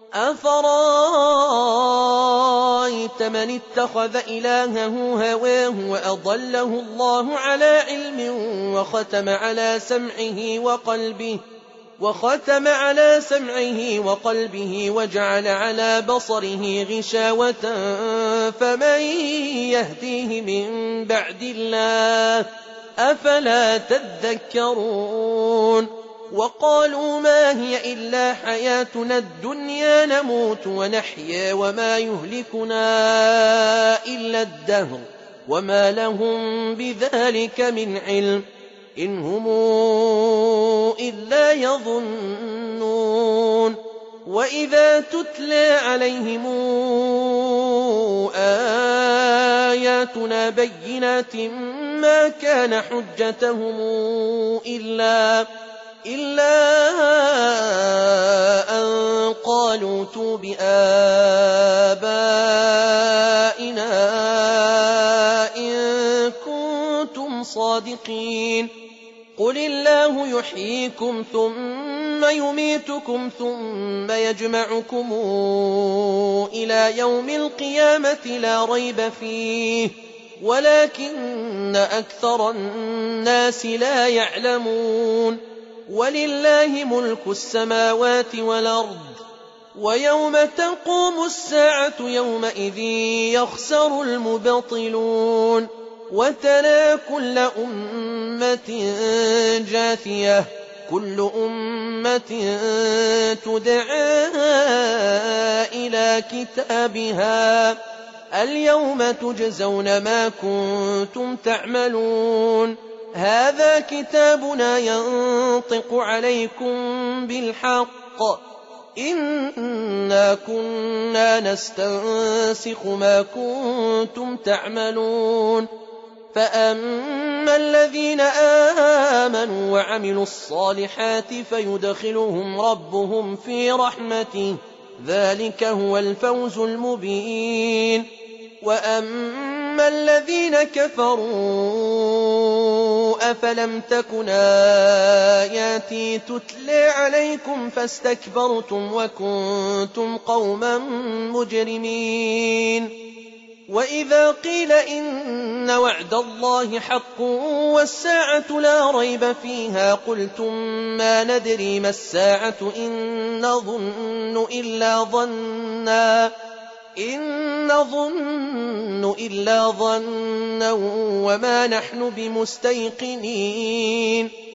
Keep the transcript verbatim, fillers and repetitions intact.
أفرايت من اتخذ إلهه هواه وأضله الله على علم وختم على سمعه وقلبه وختم على سمعه وقلبه وجعل على بصره غشاوة فمن يهديه من بعد الله أفلا تذكرون وقالوا ما هي إلا حياتنا الدنيا نموت ونحيا وما يهلكنا إلا الدهر وما لهم بذلك من علم إن هم إلا يظنون وإذا تتلى عليهم آياتنا بينات ما كان حجتهم إلا إلا أن قالوا ائتوا بآبائنا إن كنتم صادقين قل الله يحييكم ثم يميتكم ثم يجمعكم إلى يوم القيامة لا ريب فيه ولكن أكثر الناس لا يعلمون ولله ملك السماوات والأرض ويوم تقوم الساعة يومئذ يخسر المبطلون وترى كل أمة جاثية كل أمة تدعى إلى كتابها اليوم تجزون ما كنتم تعملون هذا كتابنا ينطق عليكم بالحق إنا كنا نستنسخ ما كنتم تعملون فأما الذين آمنوا وعملوا الصالحات فيدخلهم ربهم في رحمته ذلك هو الفوز المبين وأما الذين كفروا أفلم تكن آياتي تتلى عليكم فاستكبرتم وكنتم قوما مجرمين وإذا قيل إن وعد الله حق والساعة لا ريب فيها قلتم ما ندري ما الساعة إن نظن إلا ظنا إن نظن إلا ظنا وما نحن بمستيقنين